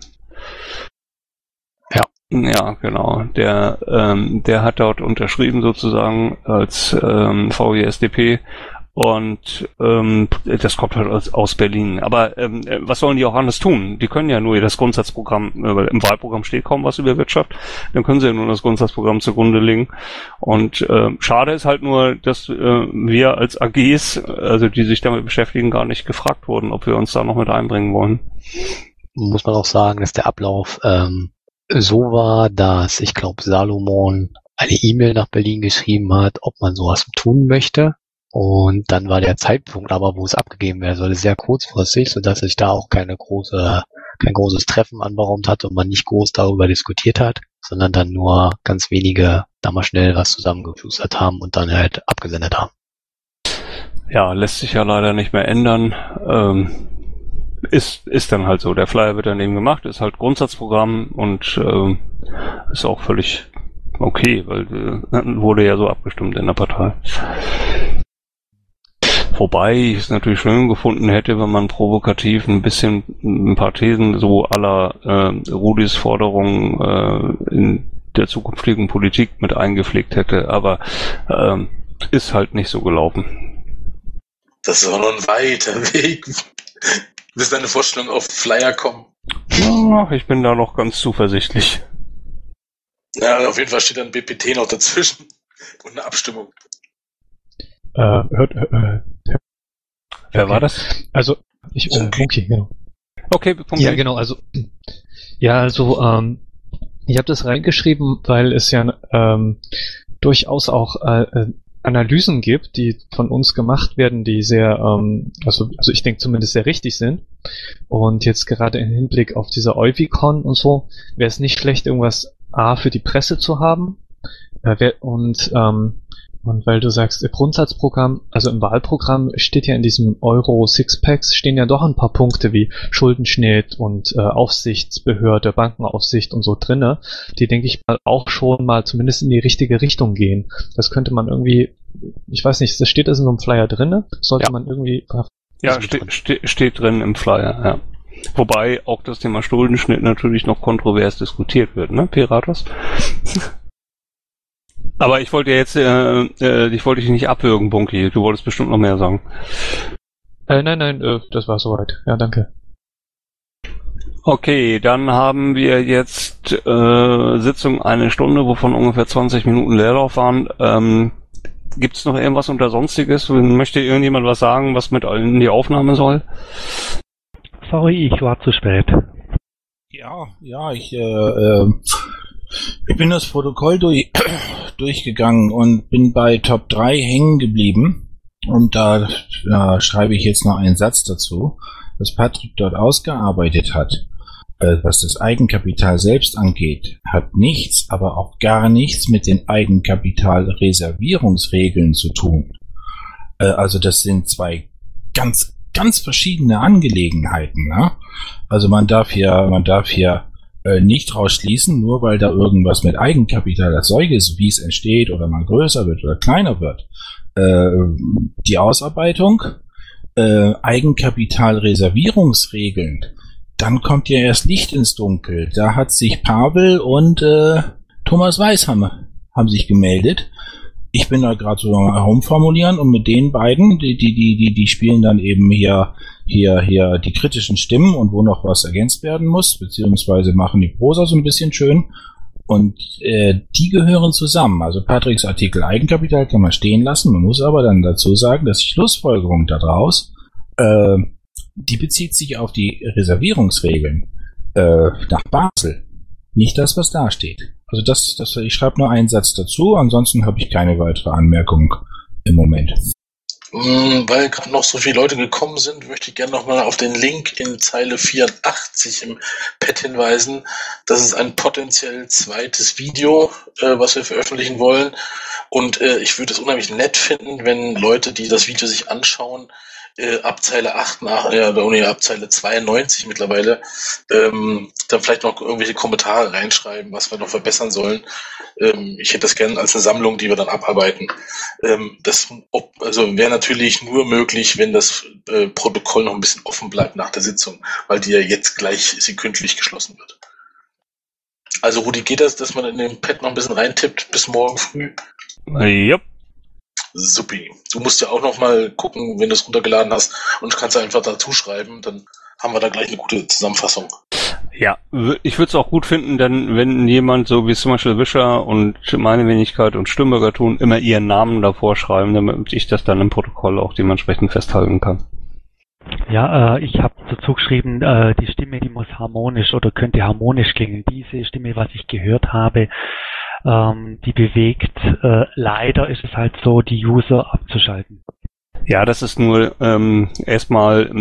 Ja. Ja, genau. Der ähm, der hat dort unterschrieben sozusagen als ähm, V I S D P. Und ähm, das kommt halt aus, aus Berlin. Aber ähm, was sollen die auch anders tun? Die können ja nur das Grundsatzprogramm, weil im Wahlprogramm steht kaum was über Wirtschaft, dann können sie ja nur das Grundsatzprogramm zugrunde legen. Und äh, schade ist halt nur, dass äh, wir als A Gs, also die sich damit beschäftigen, gar nicht gefragt wurden, ob wir uns da noch mit einbringen wollen. Muss man auch sagen, dass der Ablauf ähm, so war, dass ich glaube Salomon eine E-Mail nach Berlin geschrieben hat, ob man sowas tun möchte. Und dann war der Zeitpunkt aber, wo es abgegeben werden sollte, sehr kurzfristig, sodass sich da auch keine große, kein großes Treffen anberaumt hat und man nicht groß darüber diskutiert hat, sondern dann nur ganz wenige da mal schnell was zusammengeflustert haben und dann halt abgesendet haben. Ja, lässt sich ja leider nicht mehr ändern. Ähm, ist, ist dann halt so. Der Flyer wird dann eben gemacht, ist halt Grundsatzprogramm und ähm, ist auch völlig okay, weil äh, wurde ja so abgestimmt in der Partei. Wobei ich es natürlich schön gefunden hätte, wenn man provokativ ein bisschen ein paar Thesen so à la äh, Rudis Forderungen äh, in der zukünftigen Politik mit eingepflegt hätte, aber äh, ist halt nicht so gelaufen. Das ist auch noch ein weiter Weg, bis deine Vorstellungen auf Flyer kommen. Ja, ich bin da noch ganz zuversichtlich. Ja, auf jeden Fall steht dann B P T noch dazwischen und eine Abstimmung. Äh, hört, äh, Wer war das? Also, ich, äh, okay, genau. Okay, Punkt. Ja, genau, also, ja, also, ähm, ich habe das reingeschrieben, weil es ja ähm, durchaus auch äh, Analysen gibt, die von uns gemacht werden, die sehr, ähm, also, also ich denke zumindest sehr richtig sind. Und jetzt gerade im Hinblick auf diese Euvicon und so, wäre es nicht schlecht, irgendwas A für die Presse zu haben. Äh, wer, und ähm, Und weil du sagst, im Grundsatzprogramm, also im Wahlprogramm steht ja in diesem Euro Sixpacks stehen ja doch ein paar Punkte wie Schuldenschnitt und äh, Aufsichtsbehörde, Bankenaufsicht und so drinne, die denke ich mal auch schon mal zumindest in die richtige Richtung gehen. Das könnte man irgendwie, ich weiß nicht, das steht das in so einem Flyer drinne? Sollte ja. man irgendwie... Ja, ste ste steht drin im Flyer, ja. Wobei auch das Thema Schuldenschnitt natürlich noch kontrovers diskutiert wird, ne, Piratos? Aber ich wollte jetzt, äh, äh, ich wollte dich nicht abwürgen, Bunky. Du wolltest bestimmt noch mehr sagen. Äh, nein, nein, äh, das war soweit. Ja, danke. Okay, dann haben wir jetzt äh, Sitzung eine Stunde, wovon ungefähr zwanzig Minuten Leerlauf waren. Ähm, Gibt es noch irgendwas unter Sonstiges? Möchte irgendjemand was sagen, was mit in die Aufnahme soll? Sorry, ich war zu spät. Ja, ja, ich äh, äh, Ich bin das Protokoll durch, durchgegangen und bin bei Top drei hängen geblieben. Und da, da schreibe ich jetzt noch einen Satz dazu, dass Patrick dort ausgearbeitet hat, äh, was das Eigenkapital selbst angeht, hat nichts, aber auch gar nichts mit den Eigenkapitalreservierungsregeln zu tun. Äh, also das sind zwei ganz, ganz verschiedene Angelegenheiten. Ne? Also man darf hier, man darf hier nicht rausschließen, nur weil da irgendwas mit Eigenkapital erzeugt ist, wie es entsteht oder mal größer wird oder kleiner wird. Äh, die Ausarbeitung, äh, Eigenkapitalreservierungsregeln, dann kommt ja erst Licht ins Dunkel. Da hat sich Pavel und äh, Thomas Weiß haben, haben sich gemeldet. Ich bin da gerade so am Herumformulieren und mit den beiden, die, die, die, die, die spielen dann eben hier, hier, hier die kritischen Stimmen und wo noch was ergänzt werden muss, beziehungsweise machen die Prosa so ein bisschen schön. Und äh, die gehören zusammen. Also Patricks Artikel Eigenkapital kann man stehen lassen. Man muss aber dann dazu sagen, dass die Schlussfolgerung daraus, äh, die bezieht sich auf die Reservierungsregeln äh, nach Basel. Nicht das, was da steht. Also das, das, ich schreibe nur einen Satz dazu, ansonsten habe ich keine weitere Anmerkung im Moment. Weil gerade noch so viele Leute gekommen sind, möchte ich gerne nochmal auf den Link in Zeile vierundachtzig im Pad hinweisen. Das ist ein potenziell zweites Video, äh, was wir veröffentlichen wollen. Und äh, ich würde es unheimlich nett finden, wenn Leute, die das Video sich anschauen, Äh, ab Zeile acht nach, ja, oder ab Zeile zweiundneunzig mittlerweile, ähm, dann vielleicht noch irgendwelche Kommentare reinschreiben, was wir noch verbessern sollen. Ähm, ich hätte das gerne als eine Sammlung, die wir dann abarbeiten. Ähm, das ob, also wäre natürlich nur möglich, wenn das äh, Protokoll noch ein bisschen offen bleibt nach der Sitzung, weil die ja jetzt gleich sekündlich geschlossen wird. Also Rudi, geht das, dass man in den Pad noch ein bisschen reintippt bis morgen früh? Ja. Supi. Du musst ja auch noch mal gucken, wenn du es runtergeladen hast und kannst einfach dazu schreiben, dann haben wir da gleich eine gute Zusammenfassung. Ja, ich würde es auch gut finden, denn wenn jemand, so wie zum Beispiel Wischer und meine Wenigkeit und Stürmbürger tun, immer ihren Namen davor schreiben, damit ich das dann im Protokoll auch dementsprechend festhalten kann. Ja, äh, ich habe dazu geschrieben, äh, die Stimme, die muss harmonisch oder könnte harmonisch klingen. Diese Stimme, was ich gehört habe, ähm, die bewegt. Äh, leider ist es halt so, die User abzuschalten. Ja, das ist nur ähm, erstmal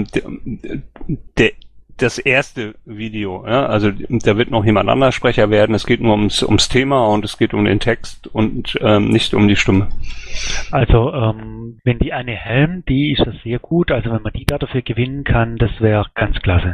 der das erste Video, ja, also da wird noch jemand anderes Sprecher werden, es geht nur ums, ums Thema und es geht um den Text und ähm, nicht um die Stimme. Also ähm, wenn die eine Helm, die ist das sehr gut, also wenn man die da dafür gewinnen kann, das wäre ganz klasse.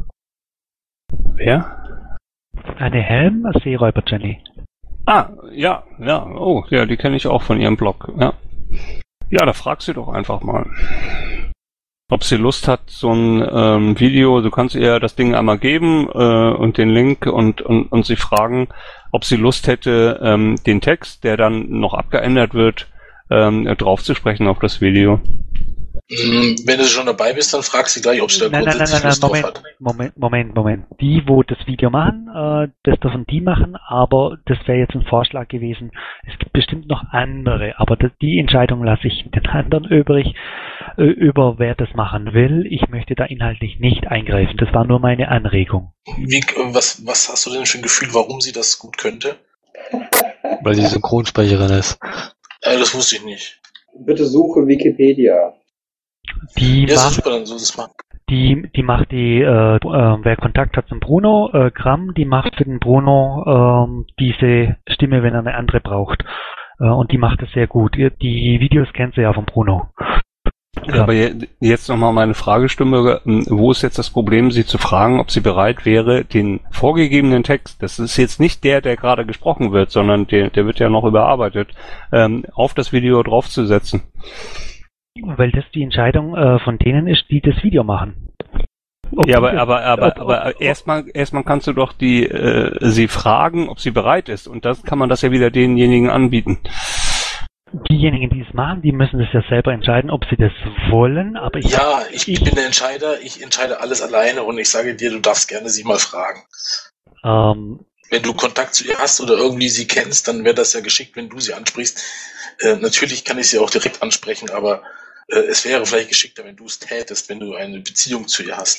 Wer? Eine Helm, Seeräuber Jenny. Ah, ja, ja, oh, ja, die kenne ich auch von ihrem Blog, ja. Ja, da frag sie doch einfach mal. Ob sie Lust hat, so ein ähm, Video, du kannst ihr das Ding einmal geben äh, und den Link und, und, und sie fragen, ob sie Lust hätte, ähm, den Text, der dann noch abgeändert wird, ähm, drauf zu sprechen auf das Video. Wenn du schon dabei bist, dann frag sie gleich, ob sie da nein, grundsätzlich nein, nein, Lust nein, drauf Moment, hat. Moment, Moment, Moment. Die, wo das Video machen, äh, das dürfen die machen, aber das wäre jetzt ein Vorschlag gewesen. Es gibt bestimmt noch andere, aber das, die Entscheidung lasse ich den anderen übrig, äh, über wer das machen will. Ich möchte da inhaltlich nicht eingreifen. Das war nur meine Anregung. Wie, was, was hast du denn für ein Gefühl, warum sie das gut könnte? Weil sie Synchronsprecherin ist. Äh, das wusste ich nicht. Bitte suche Wikipedia. Die Ja, macht, super, dann so das mal. die, die macht die, äh, äh, wer Kontakt hat zum Bruno, äh, Gramm, die macht für den Bruno äh, diese Stimme, wenn er eine andere braucht. Äh, und die macht es sehr gut. Die Videos kennt sie ja von Bruno. Ja. Aber jetzt nochmal meine Fragestimme, wo ist jetzt das Problem, sie zu fragen, ob sie bereit wäre, den vorgegebenen Text, das ist jetzt nicht der, der gerade gesprochen wird, sondern der, der wird ja noch überarbeitet, ähm, auf das Video draufzusetzen. Weil das die Entscheidung äh, von denen ist, die das Video machen. Ob ja, aber aber aber aber erstmal erstmal kannst du doch die äh, sie fragen, ob sie bereit ist, und das kann man das ja wieder denjenigen anbieten. Diejenigen, die es machen, die müssen das ja selber entscheiden, ob sie das wollen. Aber ich ja, ich, ich bin der Entscheider. Ich entscheide alles alleine und ich sage dir, du darfst gerne sie mal fragen. Ähm, wenn du Kontakt zu ihr hast oder irgendwie sie kennst, dann wäre das ja geschickt, wenn du sie ansprichst. Äh, natürlich kann ich sie auch direkt ansprechen, aber äh, es wäre vielleicht geschickter, wenn du es tätest, wenn du eine Beziehung zu ihr hast.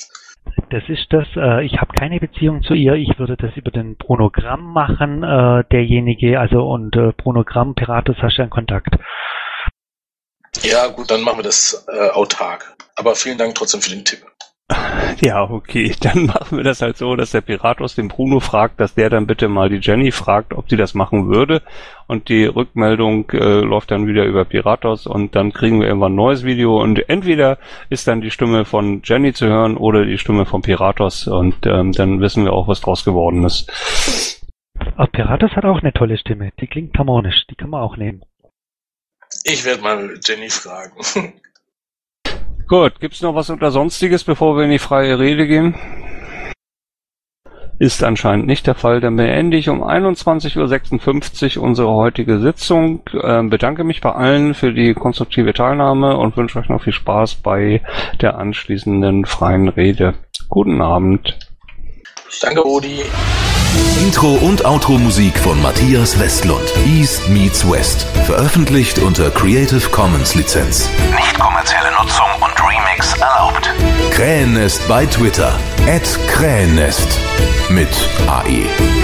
Das ist das, äh, ich habe keine Beziehung zu ihr, ich würde das über den Brunogramm machen, äh, derjenige, also und äh, Brunogramm, Piratus hast du ja einen Kontakt. Ja, gut, dann machen wir das äh, autark. Aber vielen Dank trotzdem für den Tipp. Ja, okay, dann machen wir das halt so, dass der Piratus den Bruno fragt, dass der dann bitte mal die Jenny fragt, ob sie das machen würde, und die Rückmeldung äh, läuft dann wieder über Piratus und dann kriegen wir irgendwann ein neues Video und entweder ist dann die Stimme von Jenny zu hören oder die Stimme von Piratus und ähm, dann wissen wir auch, was draus geworden ist. Aber Piratus hat auch eine tolle Stimme, die klingt harmonisch, die kann man auch nehmen. Ich werde mal Jenny fragen. Gut, gibt's noch was unter Sonstiges, bevor wir in die freie Rede gehen? Ist anscheinend nicht der Fall. Dann beende ich um einundzwanzig Uhr sechsundfünfzig unsere heutige Sitzung. Äh, bedanke mich bei allen für die konstruktive Teilnahme und wünsche euch noch viel Spaß bei der anschließenden freien Rede. Guten Abend. Danke, Rudi. Intro und Outro-Musik von Matthias Westlund. East meets West. Veröffentlicht unter Creative Commons Lizenz. Nicht kommerzielle Nutzung und Remix erlaubt. Krähennest bei Twitter. at Krähennest. Mit A E.